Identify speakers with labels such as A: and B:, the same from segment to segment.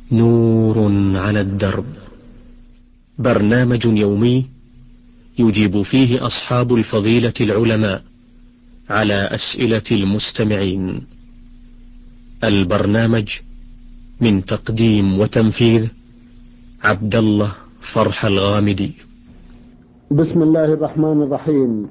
A: نور على الدرب، برنامج يومي يجيب فيه أصحاب الفضيلة العلماء على أسئلة المستمعين. البرنامج من تقديم وتنفيذ عبد الله فرح الغامدي.
B: بسم الله الرحمن الرحيم.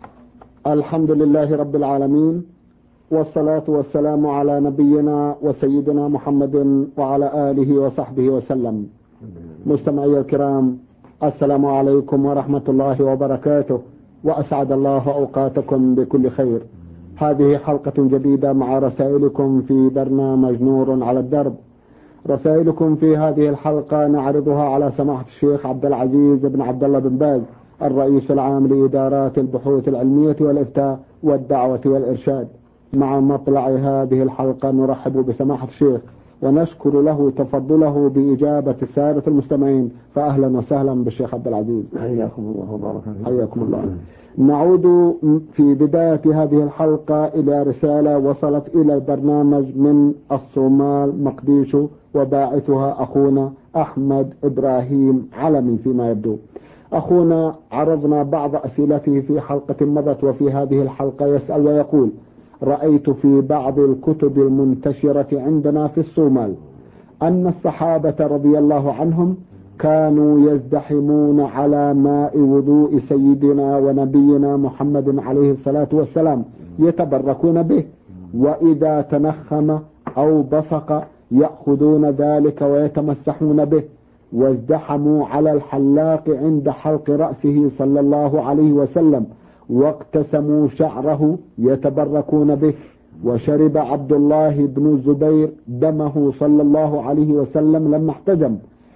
B: الحمد لله رب العالمين، والصلاة والسلام على نبينا وسيدنا محمد وعلى آله وصحبه وسلم. مستمعي الكرام، السلام عليكم ورحمة الله وبركاته، وأسعد الله أوقاتكم بكل خير. هذه حلقة جديدة مع رسائلكم في برنامج نور على الدرب. رسائلكم في هذه الحلقة نعرضها على سماحة الشيخ عبد العزيز بن عبد الله بن باز، الرئيس العام لإدارات البحوث العلمية والإفتاء والدعوة والإرشاد. مع مطلع هذه الحلقة نرحب بسماحة الشيخ ونشكر له تفضله بإجابة السادة المستمعين، فأهلا وسهلا بالشيخ عبد العزيز.
C: حياكم الله وبارك فيكم.
B: حياكم الله. نعود في بداية هذه الحلقة إلى رسالة وصلت إلى البرنامج من الصومال مقديشو، وباعثها أخونا أحمد إبراهيم علمي. فيما يبدو أخونا عرضنا بعض أسئلته في حلقة مضت، وفي هذه الحلقة يسأل ويقول: رأيت في بعض الكتب المنتشرة عندنا في الصومال أن الصحابة رضي الله عنهم كانوا يزدحمون على ماء وضوء سيدنا ونبينا محمد عليه الصلاة والسلام يتبركون به، وإذا تنخم أو بصق يأخذون ذلك ويتمسحون به، وازدحموا على الحلاق عند حلق رأسه صلى الله عليه وسلم واقتسموا شعره يتبركون به، وشرب عبد الله بن الزبير دمه صلى الله عليه وسلم لما احتجم،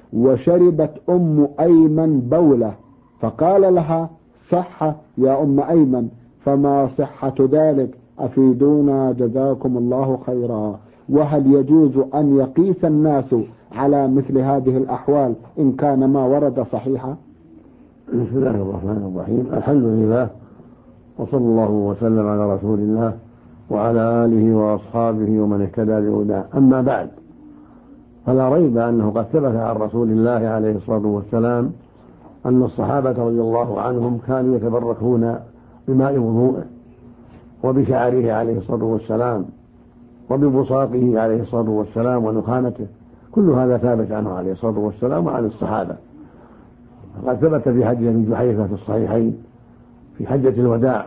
B: وشربت أم أيمن بوله فقال لها: صح يا أم أيمن، فما صحة ذلك؟ أفيدونا جزاكم الله خيرا. وهل يجوز أن يقيس الناس على مثل هذه الأحوال إن كان ما ورد صحيحا؟
C: بسم الله الرحمن الرحيم. الحمد لله، وصلى الله وسلم على رسول الله وعلى آله وأصحابه ومن اهتدى بهداه. أما بعد، فلا ريب أنه قد ثبت عن رسول الله عليه الصلاة والسلام أن الصحابة رضي الله عنهم كانوا يتبركون بماء وضوءه وبشعره عليه الصلاة والسلام وببصاقه عليه الصلاة والسلام ونخامته. كل هذا ثابت عنه عليه الصلاة والسلام وعن الصحابة. قد ثبت في حديث ابن جحيفة في الصحيحين في حجة الوداع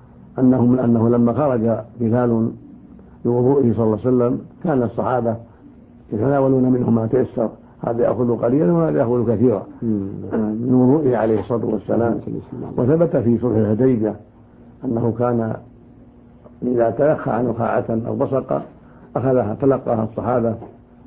C: أنه لما خرج بلال بوضوئه صلى الله عليه وسلم كان الصحابة يتناولون منه ما تيسر، هذا يأخذ قليلا وهذا يأخذ كثيرا من وضوئه عليه الصلاة والسلام. وثبت في صلح الحديبية أنه كان إذا تلخى نخاعة أو بصق أخذها تلقاها الصحابة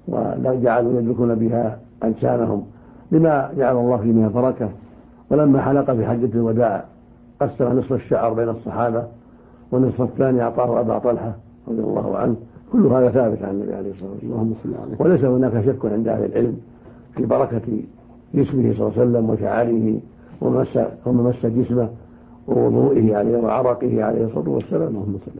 C: وجعلوا يدركون بها أجسامهم لما جعل الله فيه من البركة. ولما حلق في حجة الوداع قسم نصف الشعر بين الصحابة والنصف الثاني أعطاه أبا طلحة رضي الله عنه. كل هذا ثابت عن النبي عليه الصلاة والسلام، وليس هناك شك عند أهل العلم في بركة جسمه صلى الله عليه وسلم وشعاره وممس جسمه ووضوئه عليه وعرقه عليه الصلاة والسلام.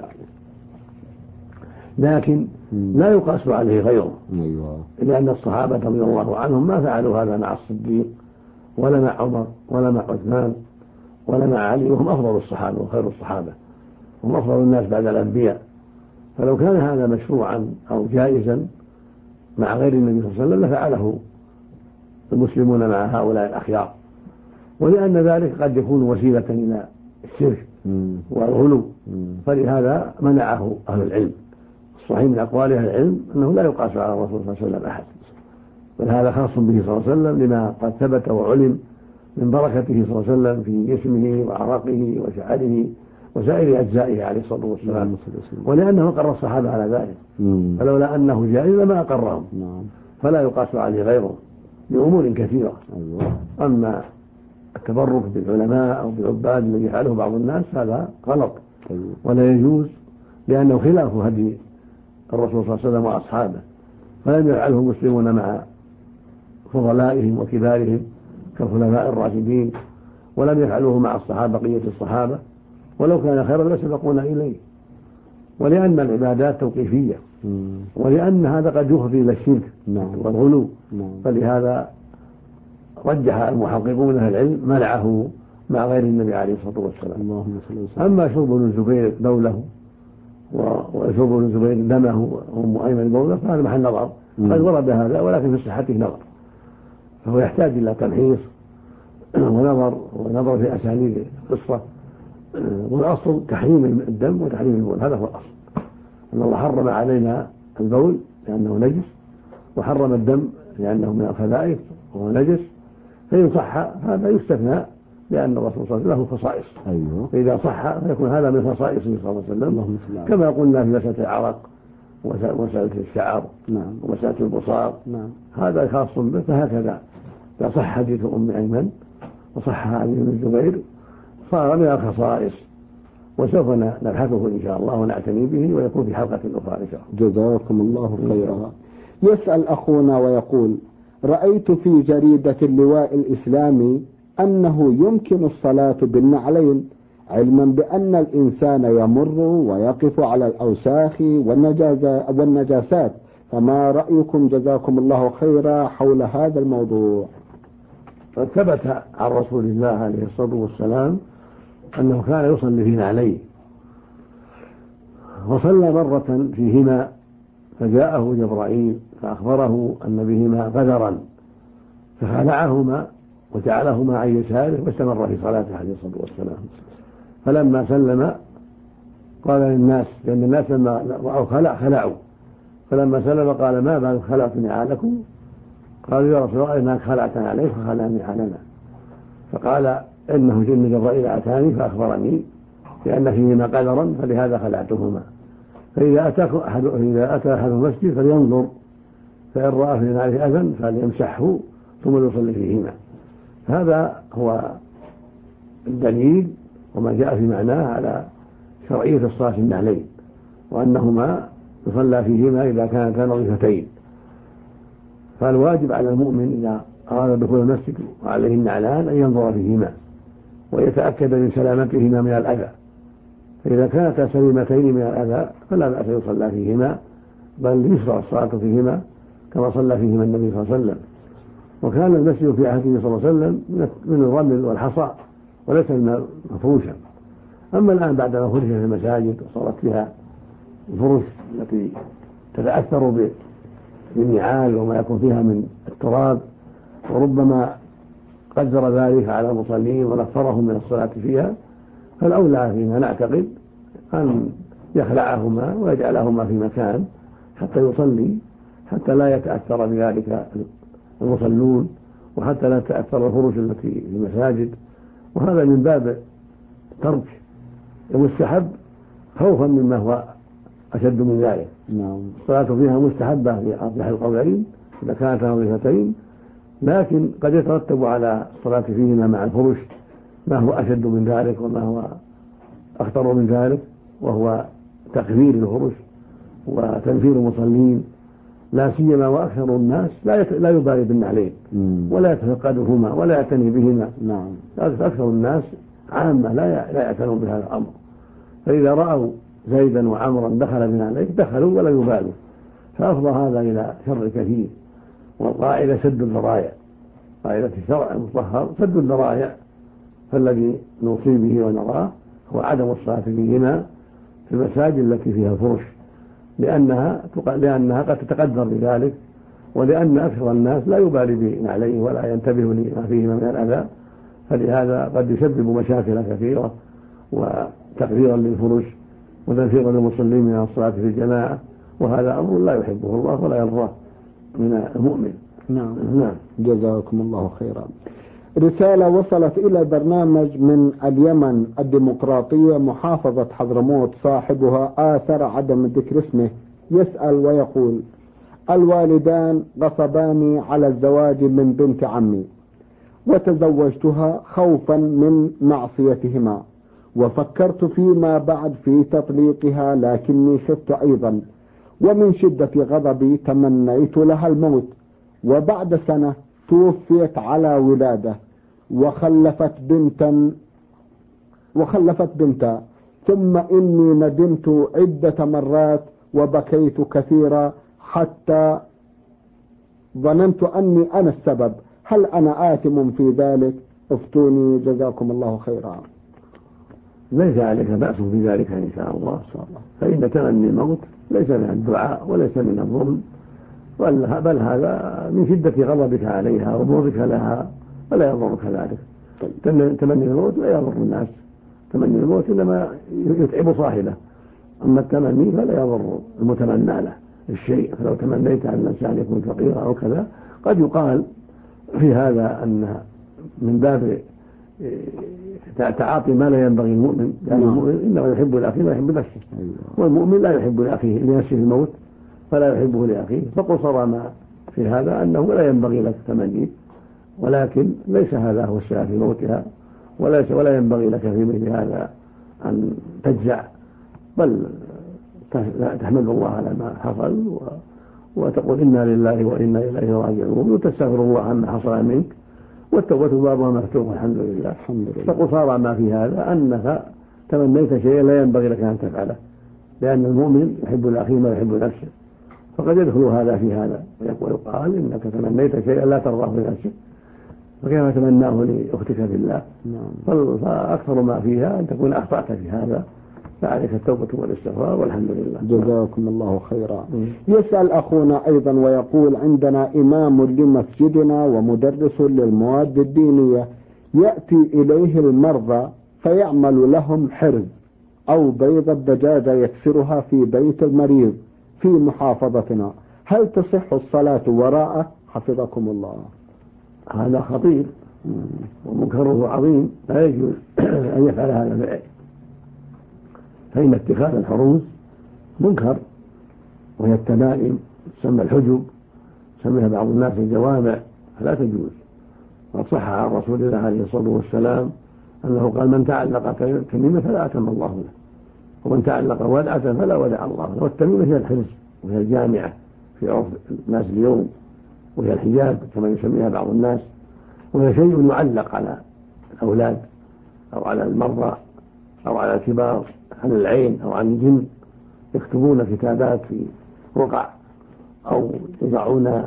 C: لكن لا يقاس عليه غيره، لأن الصحابة رضي الله عنهم ما فعلوا هذا مع الصديق ولا مع عمر ولا مع عثمان ولا مع علي، وهم أفضل الصحابة وخير الصحابة، هم أفضل الناس بعد الأنبياء. فلو كان هذا مشروعا أو جائزا مع غير النبي صلى الله عليه وسلم لفعله المسلمون مع هؤلاء الأخيار، ولأن ذلك قد يكون وسيلة إلى الشرك والغلو، فلهذا منعه أهل العلم. الصحيح من أقوال أهل العلم أنه لا يقاس على الرسول صلى الله عليه وسلم أحد، بل هذا خاص به صلى الله عليه وسلم لما قد ثبت وعلم من بركته صلى الله عليه وسلم في جسمه وعرقه وشعره وسائر أجزائه عليه الصلاة والسلام، ولأنه أقر الصحابة على ذلك، فلولا أنه جائز لما أقرهم، فلا يقاس عليه غيره لأمور كثيرة. أما التبرك بالعلماء أو بالعباد الذي يفعله بعض الناس هذا غلط ولا يجوز، لأنه خلاف هدي الرسول صلى الله عليه وسلم وأصحابه، فلم يفعله المسلمون مع فضلائهم وكبارهم كالخلفاء الراشدين، ولم يفعلوه مع الصحابة بقية الصحابة، ولو كان خيرا لسبقونا إليه. ولأن العبادات توقيفية ولأن هذا قد يفضي إلى الشرك والغلو، فلهذا رجح المحققون أهل العلم منعه مع غير النبي عليه الصلاة والسلام. أما شرب ابن الزبير بوله وشرب ابن الزبير دمه وأم أيمن بوله فهذا محل نظر، قد ورد هذا ولكن في صحته نظر، فهو يحتاج إلى تمحيص ونظر في أسانيد القصة. والأصل تحريم الدم وتحريم البول، هذا هو الأصل، أن الله حرم علينا البول لأنه نجس، وحرم الدم لأنه من الخبائث وهو نجس، فإن صح هذا يستثنى لأن الرسول صلى الله عليه وسلم له خصائص. فإذا صح فيكون هذا من خصائصه صلى الله عليه وسلم، كما قلنا في مسألة العرق ومسألة الشعر ومسألة البصاق، هذا خاص به. فهكذا إذا صح حديث أم أيمن وصح حديث ابن الزبير صار من الخصائص، وسوف نبحثه إن شاء الله ونعتني به ويكون في حلقة أخرى إن شاء الله.
B: جزاكم الله خيرا. يسأل أخونا ويقول: رأيت في جريدة اللواء الإسلامي أنه يمكن الصلاة بالنعلين، علما بأن الإنسان يمر ويقف على الأوساخ والنجاسات، فما رأيكم جزاكم الله خيرا حول هذا الموضوع؟
C: ثبت عن رسول الله عليه الصلاة والسلام أنه كان يصلي في نعلين، وصلى مرة فيهما فجاءه جبرائيل فأخبره أن بهما قدرا فخلعهما وجعلهما عن يساره واستمر في صلاته عليه الصلاة والسلام. فلما سلم قال للناس، لأن الناس لما رأوا خلعوا، فلما سلم قال: ما بال خلعت نعالكم؟ قالوا: يا رسول الله إنك خلعتنا عليك فخلع نعالنا. فقال: إنه جن جبرائيل أتاني فأخبرني لأن فيهما قدرا فلهذا خلعتهما. فإذا أتى أحد المسجد فلينظر، فإن رأى في نعله أذى فليمسحه ثم يصلي فيهما. هذا هو الدليل وما جاء في معناه على شرعية الصلاة في النعلين، وأنهما يصلى فيهما إذا كانتا نظيفتين. فالواجب على المؤمن إذا أراد دخول المسجد وعليه النعلان أن ينظر فيهما ويتأكد من سلامتهما من الأذى، فإذا كانتا سليمتين من الأذى فلا بأس يصلى فيهما، بل يشرع الصلاة فيهما كما صلى فيهما النبي صلى الله عليه وسلم. وكان المسجد في عهده صلى الله عليه وسلم من الرمل والحصى وليس مفروشا. أما الآن بعدما فرشت في المساجد وصارت فيها الفرش التي تتأثر بالنعال وما يكون فيها من التراب، وربما قدر ذلك على المصلين ونفرهم من الصلاة فيها، فالأولى فيما نعتقد أن يخلعهما ويجعلهما في مكان حتى يصلي، حتى لا يتأثر بذلك المصلون، وحتى لا تأثر الفرش التي في المساجد. وهذا من باب ترك المستحب خوفا مما هو أشد من ذلك. الصلاة فيها مستحبة في أصح القولين إذا كانت نظيفتين، لكن قد يترتب على الصلاة فيهما مع الفرش ما هو أشد من ذلك وما هو أخطر من ذلك، وهو تقذير الفرش وتنفير المصلين، لا سيما وأكثر الناس لا يبالي بالنعلين ولا يتفقدهما ولا يعتني بهما. أكثر الناس عامة لا يعتنون بهذا الأمر، فإذا رأوا زيدا وعمرا دخل بنعليه دخلوا ولا يبالوا، فأفضى هذا إلى شر كثير. والقاعدة سد الذرائع، قاعدة الشرع المطهر سد الذرائع، فالذي نوصي به ونراه هو عدم الصلاة فيهما في المساجد التي فيها الفرش، لأنها قد تتقدر بذلك، ولأن أكثر الناس لا يبالي بنعليه ولا ينتبه لما فيهما من الأذى، فلهذا قد يسبب مشاكل كثيرة وتقديرا للفرش وتنفيرا للمصلين من الصلاة في الجماعة، وهذا أمر لا يحبه الله ولا يرضاه من المؤمن.
B: نعم. جزاكم الله خيرا. رسالة وصلت إلى البرنامج من اليمن الديمقراطية محافظة حضرموت، صاحبها آثر عدم ذكر اسمه، يسأل ويقول: الوالدان غصباني على الزواج من بنت عمي، وتزوجتها خوفا من معصيتهما، وفكرت فيما بعد في تطليقها لكني خفت أيضا، ومن شدة غضبي تمنيت لها الموت، وبعد سنة توفيت على ولادة وخلفت بنتا، ثم إني ندمت عدة مرات وبكيت كثيرا حتى ظننت أني أنا السبب، هل أنا آثم في ذلك؟ افتوني جزاكم الله خيرا.
C: ليس عليك بأس في ذلك إن شاء الله، فإن تمني الموت ليس من الدعاء وليس من الظلم، بل هذا من شدة غضبك عليها وبغضك لها، فلا يضرك ذلك. تمني الموت لا يضر الناس، تمني الموت إنما يتعب صاحبه، أما التمني فلا يضر المتمنى له الشيء. فلو تمنيت أن الإنسان يكون فقيرا أو كذا، قد يقال في هذا أن من باب تعاطي ما لا ينبغي المؤمن، لأن المؤمن إنما يحب لأخيه ما يحب نفسه، والمؤمن لا يحب لأخيه لنفسه الموت فلا يحبه لأخيه. فقصر ما في هذا أنه لا ينبغي لك تمني، ولكن ليس هذا هو السبب في موتها، ولا ينبغي لك في مثل هذا أن تجزع، بل تحمد الله على ما حصل وتقول إنا لله وإنا إليه راجعون، وتستغفر الله عما حصل منك، والتوبة بابها مفتوح الحمد لله. فقصارى ما في هذا أنك تمنيت شيئا لا ينبغي لك أن تفعله، لأن المؤمن يحب لأخيه ما يحب نفسه، فقد يدخل هذا في هذا، ويقال إنك تمنيت شيئا لا ترضاه لنفسك فكيف تمناه لأختك في الله. فأكثر ما فيها أن تكون أخطأت في هذا، فعليك التوبة والاستغفار والحمد لله.
B: جزاكم الله خيرا. يسأل أخونا أيضا ويقول: عندنا إمام لمسجدنا ومدرس للمواد الدينية، يأتي إليه المرضى فيعمل لهم حرز أو بيض الدجاجة يكسرها في بيت المريض في محافظتنا، هل تصح الصلاة وراءه حفظكم الله؟
C: هذا خطير ومنكره عظيم، لا يجوز أن يفعل هذا الفعل، فإن اتخاذ الحروز منكر، وهي التمائم تسمى الحجب، سميها بعض الناس الجوامع، فلا تجوز. وقد صح عن رسول الله عليه الصلاة والسلام أنه قال: من تعلق تميمة فلا أتم الله له، ومن تعلق ودعة فلا ودع الله له. والتميمة هي الحرز وهي الجامعة في عرف الناس اليوم، وهي الحجاب كما يسميها بعض الناس، وهي شيء يعلق على الأولاد أو على المرضى أو على الكبار عن العين أو عن الجن، يكتبون كتابات في رقع أو يضعون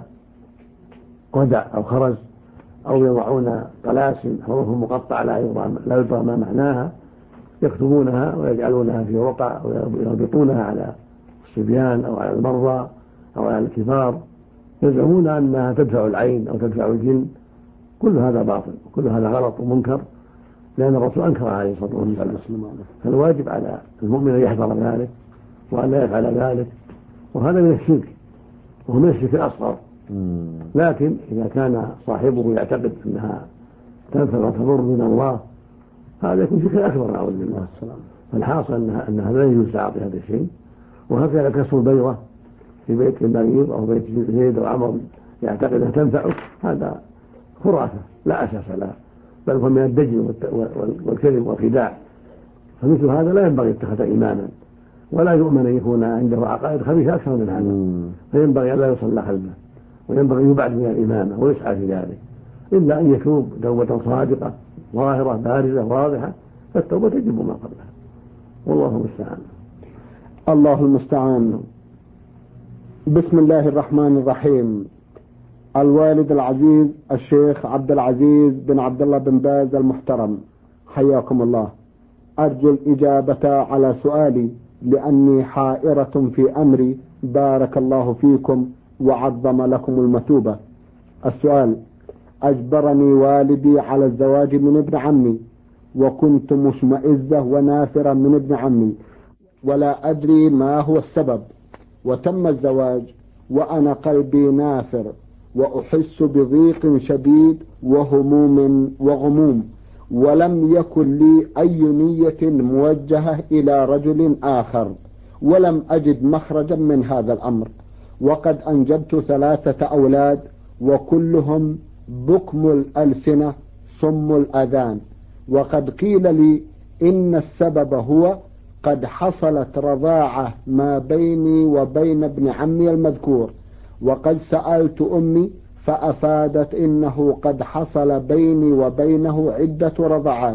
C: ودع أو خرز أو يضعون طلاسم حروف مقطعة لا يدرى ما معناها، يكتبونها ويجعلونها في رقع ويربطونها على الصبيان أو على المرضى أو على الكبار، يزعمون أنها تدفع العين أو تدفع الجن. كل هذا باطل وكل هذا غلط ومنكر، لأن الرسول أنكر عليه الصلاة والسلام. فالواجب على المؤمن أن يحذر ذلك وأن لا يفعل ذلك، وهذا من الشرك، وهو من الشرك الأصغر. لكن إذا كان صاحبه يعتقد أنها تنفع وتضر من الله، هذا يكون شرك أكبر نعوذ بالله. فالحاصل أنها لا يجوز تعاطي هذا الشيء. وهكذا كسر البيضة في بيت المريض أو بيت زيد أو عمر يعتقد أنها تنفعه، هذا خرافة لا أساس لها، بل هو من الدجل والكذب والخداع. فمثل هذا لا ينبغي اتخذ إماما، ولا يؤمن أن يكون عنده عقائد خبيثة أكثر من هذا، فينبغي أن لا يصلى خلفه، وينبغي أن يبعد من الإمامة ويسعى في ذلك، إلا أن يتوب توبة صادقة ظاهرة بارزة واضحة، فالتوبة تجب ما قبلها، والله المستعان.
B: الله المستعان. بسم الله الرحمن الرحيم. الوالد العزيز الشيخ عبد العزيز بن عبد الله بن باز المحترم، حياكم الله. أرجو الإجابة على سؤالي لأني حائرة في أمري، بارك الله فيكم وعظم لكم المثوبة. السؤال: أجبرني والدي على الزواج من ابن عمي، وكنت مشمئزة ونافرة من ابن عمي، ولا أدري ما هو السبب، وتم الزواج وأنا قلبي نافر، وأحس بضيق شديد وهموم وغموم، ولم يكن لي أي نية موجهة إلى رجل آخر، ولم أجد مخرجا من هذا الأمر، وقد أنجبت 3 أولاد وكلهم بكم الألسنة صم الأذان، وقد قيل لي إن السبب هو قد حصلت رضاعة ما بيني وبين ابن عمي المذكور، وقد سألت أمي فأفادت إنه قد حصل بيني وبينه عدة رضعات،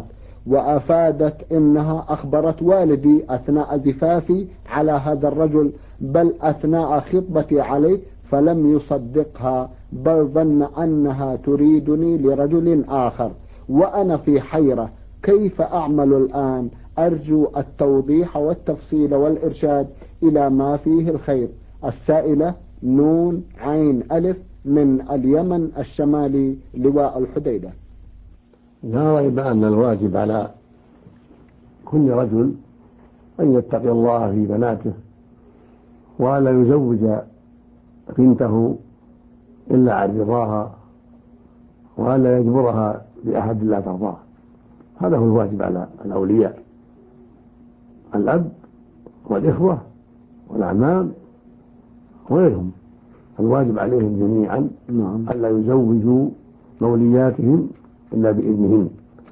B: وأفادت إنها أخبرت والدي أثناء زفافي على هذا الرجل، بل أثناء خطبتي عليه، فلم يصدقها، بل ظن أنها تريدني لرجل آخر، وأنا في حيرة، كيف أعمل الآن؟ أرجو التوضيح والتفصيل والإرشاد إلى ما فيه الخير. السائلة نون عين ألف من اليمن الشمالي، لواء الحديدة.
C: لا ريب أن الواجب على كل رجل أن يتقي الله في بناته، ولا يزوج بنته إلا عن رضاها، ولا يجبرها بأحد لا ترضاه. هذا هو الواجب على الأولياء، الأب والإخوة والأعمام وغيرهم، الواجب عليهم جميعا ألا يزوجوا مولياتهم إلا بإذنهن.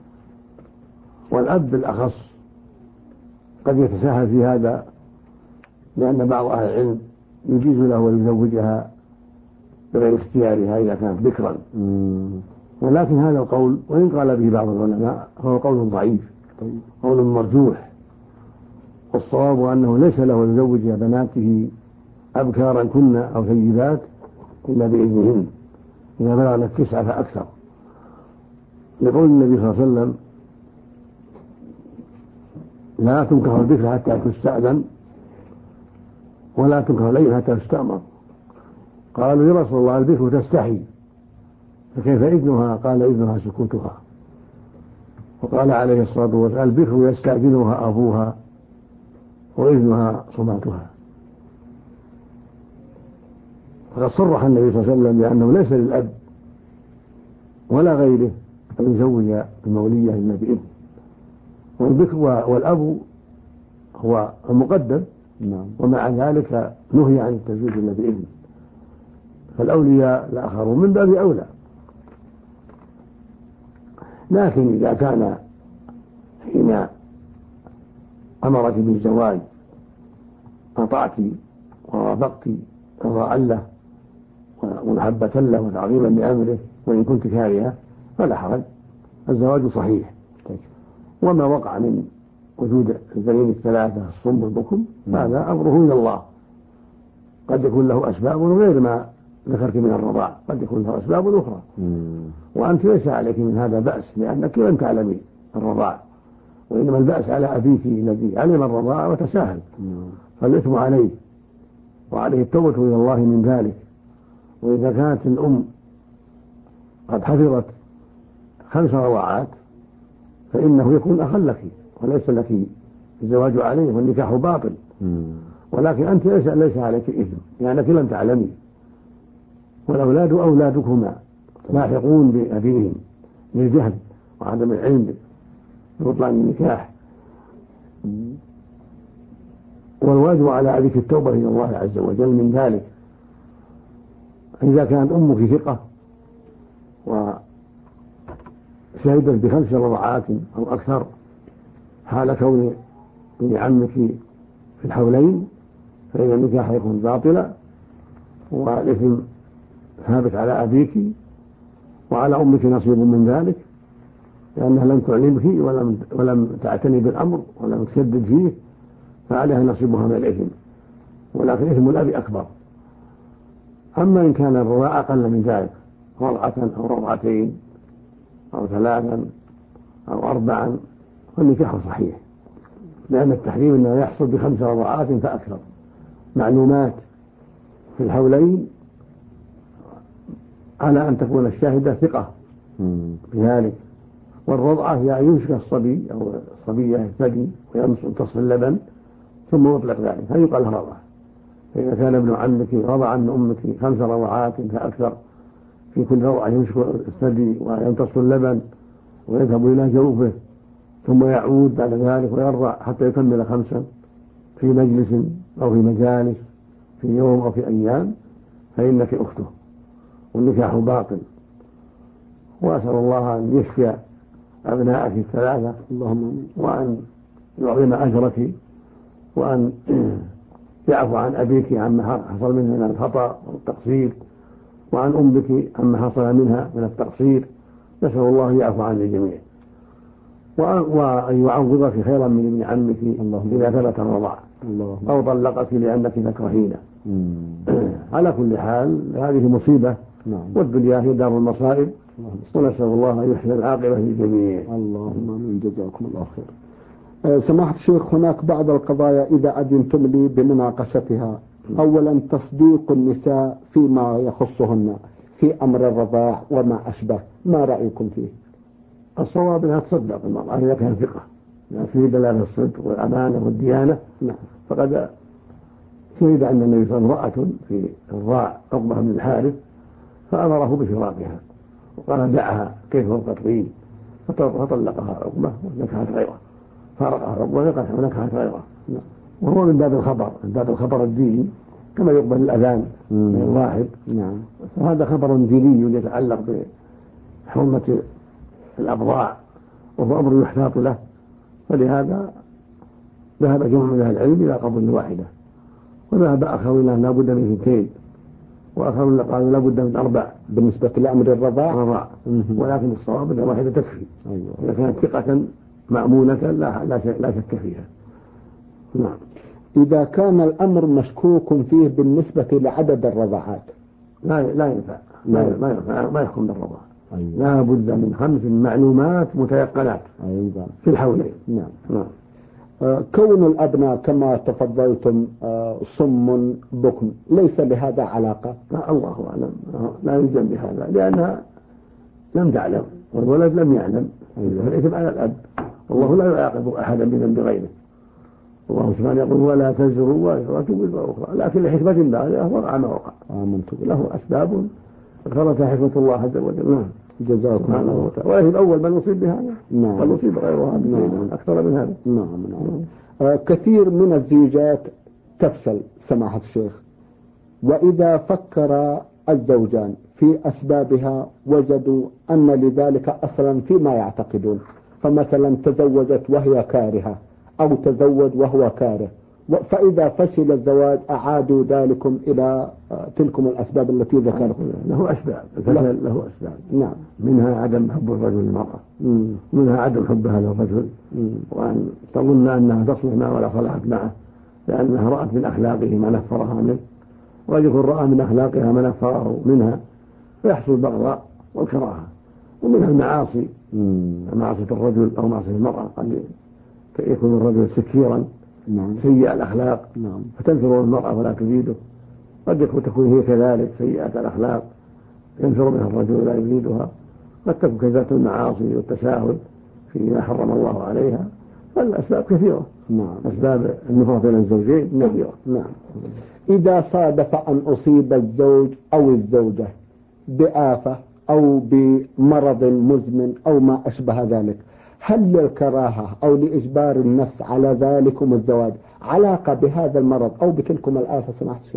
C: والأب بالأخص قد يتساهل في هذا، لأن بعض أهل العلم يجيز له ويزوجها بغير اختيارها إذا كانت ذكرا، ولكن هذا القول وإن قال به بعض العلماء فهو قول ضعيف، قول مرجوح، والصواب أنه ليس له أن يزوج بناته أبكارا كن أو سيدات إلا بإذنهن إذا بلغنا 9 فأكثر، لقول النبي صلى الله عليه وسلم: لا تنكح البكر حتى تستأذن، ولا تنكح الأيم حتى تستأمر. قالوا: يا رسول الله البكر تستحي فكيف إذنها؟ قال: إذنها سكوتها. وقال عليه الصلاة والسلام: البكر يستأذنها أبوها وإذنها صماتها. فقد صرح النبي صلى الله عليه وسلم بأنه ليس للأب ولا غيره أن يزوج المولية إلا بإذن، والبكر والأب هو المقدم، ومع ذلك نهي عن التزويج إلا بإذن، فالأولياء الآخرون من باب أولى. لكن إذا كان حين أمرك بالزواج أطعت ووافقت رضاء له ومحبة له وتعظيما لأمره، وإن كنت كارهة فلا حرج، الزواج صحيح. وما وقع من وجود البنين الثلاثة الصم والبكم هذا أمره إلى الله، قد يكون له أسباب غير ما ذكرت من الرضاع، قد يكون له أسباب أخرى، وأنت ليس عليك من هذا بأس لأنك لم تعلمي الرضاع، وإنما البأس على أبيك الذي علم الرضاع وتساهل، فالإثم عليه وعليه التوبة إلى الله من ذلك. وإذا كانت الأم قد حفظت 5 رضاعات فإنه يكون أخا لك وليس لك الزواج عليه، والنكاح باطل، ولكن أنت ليس عليك إثم لأنك لم تعلمي. والأولاد أولادكما لاحقون بأبيهم للجهل وعدم العلم ببطلان النكاح، والواجب على أبيك التوبة إلى الله عز وجل من ذلك. إذا كانت أمك ثقة وشهدت ب5 رضعات أو أكثر حال كون ابن عمك في الحولين فإن النكاح يكون باطلا، والإثم ثابت على أبيك، وعلى أمك نصيب من ذلك لأنها لم تعلمك ولم تعتني بالأمر ولم تشدد فيه، فعليها نصيبها من الإثم، ولكن إثم الأب أكبر. أما إن كان الرضاع أقل من ذلك، رضعة أو رضعتين أو 3 أو 4، فالنكاح صحيح، لأن التحريم إنه يحصل ب5 رضعات فأكثر معلومات في الحولين، على أن تكون الشاهدة ثقة بذلك. والرضعة هي يمسك الصبي أو الصبية يهتدي ويمتص اللبن ثم يطلق ذلك فيقال رضعة. فإذا كان ابن عمك رضع من أمك 5 رضعات فأكثر، في كل رضعة يمسك الثدي ويمتص اللبن ويذهب إلى جوفه ثم يعود بعد ذلك ويرضع حتى يكمل 5 في مجلس أو في مجالس في يوم أو في أيام، فإنك أخته والنكاح باطل. وأسأل الله أن يشفي أبنائك 3 وأن يعظم أجرك، وأن يعفو عن أبيك عما حصل منه من الخطأ والتقصير، وعن أمك عما حصل منها من التقصير. نسأل الله يعفو عن الجميع. وأن يعوضك خيرا من ابن عمك إذا ثبت الرضاع أو طلقك لأنك تكرهين. على كل حال هذه مصيبة، والدنيا هي دار المصائب، ونسأل الله أن يحسن العاقبة للجميع.
B: اللهم آمين. جزاكم الله خير. سماحة الشيخ، هناك بعض القضايا إذا أذنتم لي بمناقشتها. أولا، تصديق النساء فيما يخصهن في أمر الرضاع وما أشبه، ما رأيكم فيه؟
C: الصواب أنها تصدق المرأة إذا كانت ثقة، يعني فيه دلالة الصدق والأمانة والديانة. فقد شهد أن النبي صلى الله عليه وسلم امرأة في الرضاع عقبة بن الحارث فأمره بفراقها وقال دعها كيف فوق طويل، فطلقها عقبة ونكحت غيره، فارقها عقبة ونكحت غيره. وهو من باب الخبر، من باب الخبر الديني، كما يقبل الأذان من الواحد. فهذا خبر ديني يتعلق بحرمة الأبضاع، وهو أمر يحتاط له، فلهذا ذهب جمع من أهل العلم إلى قبول واحدة، وذهب آخرون إلى لا بد من 2، وآخرون قالوا لا بد من 4
B: بالنسبة لأمر الرضاع.
C: ولكن الصواب أن واحدة تكفي إذا كانت ثقة مأمونة لا شك فيها. نعم.
B: إذا كان الأمر مشكوك فيه بالنسبة لعدد الرضعات
C: لا ينفع، ما يحكم بالرضاع. لا بد من 5 معلومات متيقنات في الحولين.
B: نعم. كون الأبناء كما تفضلتم صم بكم ليس لهذا علاقة؟
C: الله أعلم، لا يلزم بهذا لأنها لم تعلم والولد لم يعلم، فالإثم على الأب، والله لا يعاقب أحدا بذنب غيره. الله سبحانه يقول ولا تزروا وازرة وزر أخرى، لكن لحكمة بالغة وقع ما وقع، له أسباب ذكرتها حكمة الله عز وجل.
B: جزاكم الله
C: خيرا. ويجب أول من يصيب بهذا بل يصيب غيرها أكثر من هذا.
B: كثير من الزيجات تفشل سماحة الشيخ، وإذا فكر الزوجان في أسبابها وجدوا أن لذلك أصلا فيما يعتقدون، فمثلا تزوجت وهي كارهة أو تزوج وهو كاره، فإذا فشل الزواج أعادوا ذلكم إلى تلكم الأسباب التي ذكرتم.
C: له أسباب، له أسباب. نعم. منها عدم حب الرجل للمرأة، منها عدم حبها للرجل، وأن تظن أنها تصلح معه ولا صلحت معه لأنها رأت من أخلاقه ما نفرها منه، وقد يكون رأى من أخلاقها ما نفره منها فيحصل البغضاء والكراهة. ومنها المعاصي، معصية الرجل أو معصية المرأة، قد يكون الرجل سكيرا سيء الأخلاق فتنفر المرأة ولا تريده، قد تكون هي كذلك سيئة الأخلاق ينفر منها الرجل ولا يريدها، قد تكون كذلك المعاصي والتساهل فيما حرم الله عليها، فالأسباب كثيرة. أسباب النفرة بين الزوجين كثيرة.
B: إذا صادف أن أصيب الزوج أو الزوجة بآفة أو بمرض مزمن أو ما أشبه ذلك، هل للكراهة أو لإجبار النفس على ذلكم الزواج علاقة بهذا المرض أو بتلكم الآفة سماحة الشيخ؟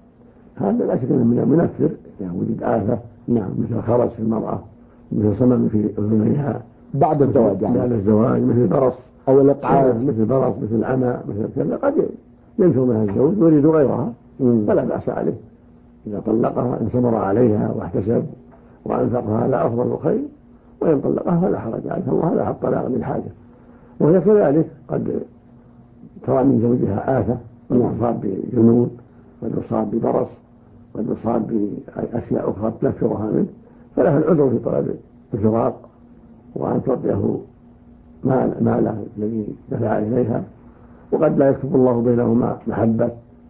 C: هذا لا شك من منفر إذا وجد آفة، مثل خرس في المرأة، مثل صمم في أذنيها
B: بعد الزواج،
C: بعد الزواج، مثل برص
B: أو الإقعاد،
C: مثل برص، مثل عمى، مثل كذا، قد ينفر منها الزوج ويريد غيرها، فلا بأس عليه إذا طلقها إن صبر عليها واحتسب وأنفقها على أفضل الخير، وإن طلقها فلا حرج عليه، الله لا حط طلاق من حاجة. وهي كذلك قد ترى من زوجها آفة، قد يصاب بجنون، قد يصاب ببرص، قد يصاب بأشياء أخرى تنفرها منه، فله العذر في طلب الفراق وأن تعطيه ماله الذي دفع إليها. وقد لا يكتب الله بينهما محبة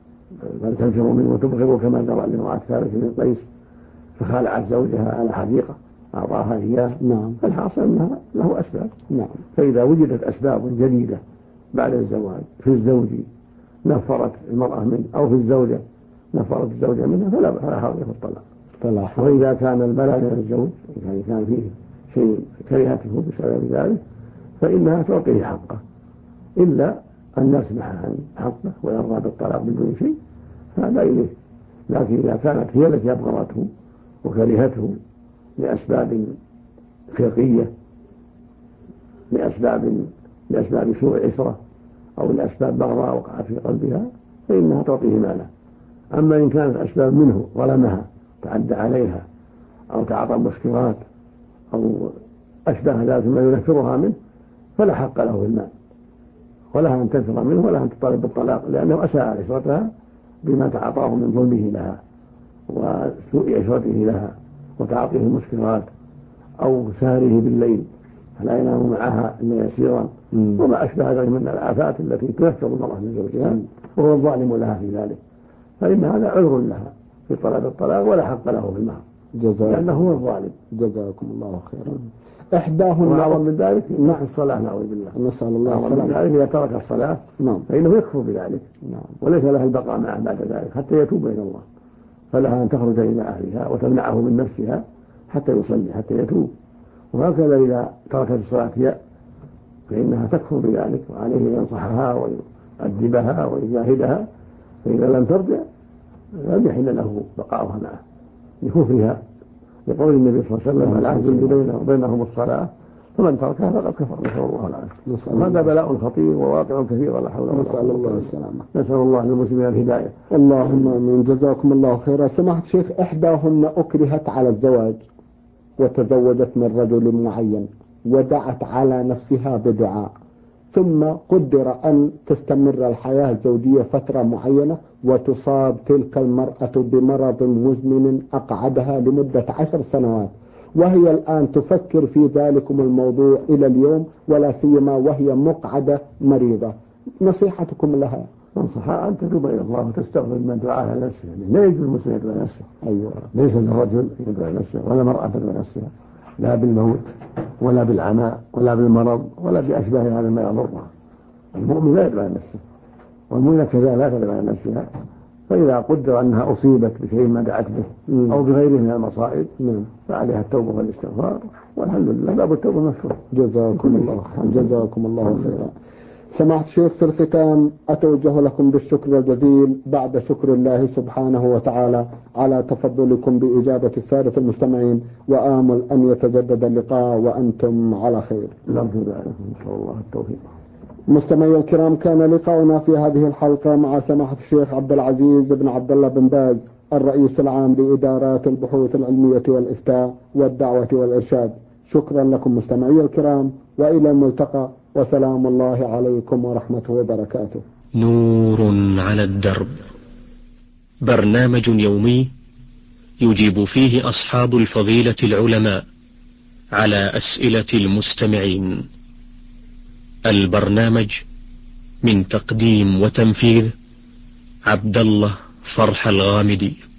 C: بل تنفر منه وتبغضه، كما جرى لامرأة ثابت بن قيس فخالعت زوجها على حديقة أعطاها إياه. فالحاصل أنها له أسباب. فإذا وجدت أسباب جديدة بعد الزواج في الزوج نفرت المرأة منه أو في الزوجة نفرت الزوجة منها فلا حرج في الطلاق. وإذا كان البلاء من الزوج يعني كان فيه شيء كرهته بسبب ذلك فإنها تعطيه حقه، إلا أن يسمح عن حقه ويرضى بالطلاق بدون شيء فهذا إليه. لكن إذا كانت هي التي أبغضته وكرهته لأسباب خلقية، لأسباب سوء عشرة أو لأسباب بغضاء وقعت في قلبها، فإنها تعطيه ماله. أما إن كانت أسباب منه ظلمها تعدى عليها أو تعاطى مسكرات أو أشبه ذلك ما ينفرها منه، فلا حق له في المال، ولها أن تنفر منه، ولا أن تطالب بالطلاق، لأنه أساء عشرتها بما تعاطاه من ظلمه لها وسوء عشرته لها وتعاطيه المسكرات أو سهره بالليل فلا ينام معها إلا يسيرا وما أشبه ذلك من الآفات التي تنفر المرأة من زوجها وهو الظالم لها في ذلك، فإن هذا عذر لها في طلب الطلاق ولا حق له في المهر لأنه هو الظالم.
B: جزاكم الله خيرا. إحداهن
C: وأعظم من ذلك ترك الصلاة، نعوذ بالله،
B: نسأل الله
C: السلامة. من ذلك إذا ترك الصلاة فإنه يكفر بذلك وليس له البقاء معه بعد ذلك حتى يتوب إلى الله، فلها أن تخرج إلى أهلها وتمنعه من نفسها حتى يصلي حتى يتوب. وهكذا إذا تركت الصلاة فإنها تكفر بذلك، وعليه أن ينصحها ويؤدبها ويجاهدها، فإذا لم ترجع لم يحل له بقاؤها معه لكفرها، لقول النبي صلى الله عليه وسلم العهد الذي بينهم الصلاة فمن تركها فقد كفر، نسأل الله العافية. هذا بلاء خطير وواقع كثير ولا حول ولا قوة إلا بالله. نسأل الله للمسلمين الهداية.
B: اللهم آمين. جزاكم الله خيرا. سماحة الشيخ، إحداهن أكرهت على الزواج وتزوجت من رجل معين ودعت على نفسها بدعاء، ثم قدر أن تستمر الحياة الزوجية فترة معينة وتصاب تلك المرأة بمرض مزمن أقعدها لمدة 10 سنوات، وهي الآن تفكر في ذلكم الموضوع إلى اليوم، ولا سيما وهي مقعدة مريضة، نصيحتكم لها؟
C: ننصحها أن تتوب إلى الله وتستغفر من دعاء على نفسها. لا يجوز المسلم يدعو نفسه. أيوة. ليس للرجل يدعو نفسه ولا المرأة تدعو نفسها، لا بالموت ولا بالعمى ولا بالمرض ولا بأشباه هذا ما يضرها. المؤمن لا يدعو نفسه، والمؤمنة كذا لا تدعو نفسها، فإذا قدر أنها أصيبت بشيء ما دعت به أو بغيره من المصائب فعليها التوبة والاستغفار، والحمد لله باب التوبة مفتوح.
B: جزاكم الله خيرا. سماحة الشيخ، في الختام أتوجه لكم بالشكر الجزيل بعد شكر الله سبحانه وتعالى على تفضلكم بإجابة السادة المستمعين، وآمل أن يتجدد اللقاء وأنتم على خير.
C: نرجو ذلك إن شاء الله التوفيق.
B: مستمعي الكرام، كان لقاؤنا في هذه الحلقة مع سماحة الشيخ عبد العزيز بن عبد الله بن باز، الرئيس العام لإدارات البحوث العلمية والإفتاء والدعوة والإرشاد. شكرا لكم مستمعي الكرام، وإلى الملتقى، وسلام الله عليكم ورحمته وبركاته.
A: نور على الدرب، برنامج يومي يجيب فيه أصحاب الفضيلة العلماء على أسئلة المستمعين. البرنامج من تقديم وتنفيذ عبد الله فرح الغامدي.